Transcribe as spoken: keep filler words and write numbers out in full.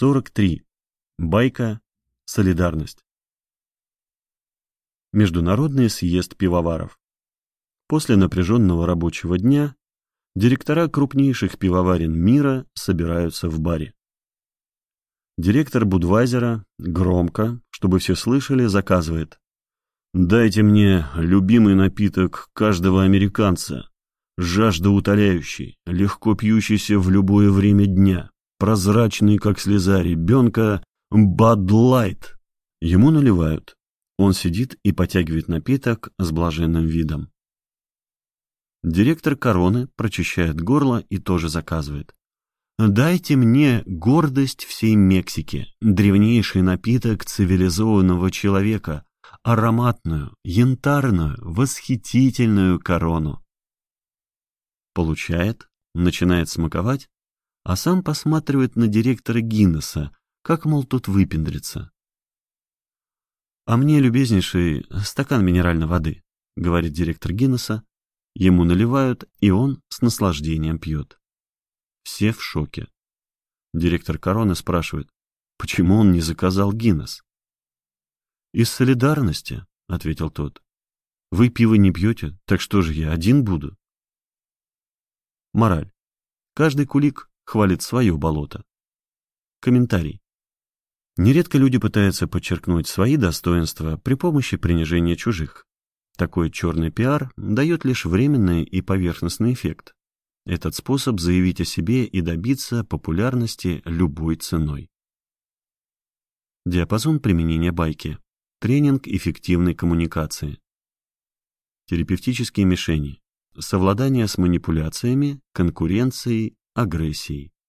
сорок три. Байка «Солидарность». Международный съезд пивоваров. После напряженного рабочего дня директора крупнейших пивоварен мира собираются в баре. Директор Будвайзера громко, чтобы все слышали, заказывает: «Дайте мне любимый напиток каждого американца, жаждоутоляющий, легко пьющийся в любое время дня, прозрачный, как слеза ребенка, Bud Light». Ему наливают. Он сидит и потягивает напиток с блаженным видом. Директор Короны прочищает горло и тоже заказывает: «Дайте мне гордость всей Мексики, древнейший напиток цивилизованного человека, ароматную, янтарную, восхитительную корону». Получает, начинает смаковать, а сам посматривает на директора Гиннесса, как, мол, тут выпендрится. «А мне, любезнейший, стакан минеральной воды», — говорит директор Гиннесса. Ему наливают, и он с наслаждением пьет. Все в шоке. Директор Короны спрашивает, почему он не заказал Гиннесс. «Из солидарности», — ответил тот. «Вы пиво не пьете, так что же я один буду?» Мораль. Каждый кулик хвалит свое болото. Комментарий. Нередко люди пытаются подчеркнуть свои достоинства при помощи принижения чужих. Такой черный пиар дает лишь временный и поверхностный эффект. Этот способ заявить о себе и добиться популярности любой ценой. Диапазон применения байки. Тренинг эффективной коммуникации. Терапевтические мишени. Совладание с манипуляциями, конкуренцией, агрессией.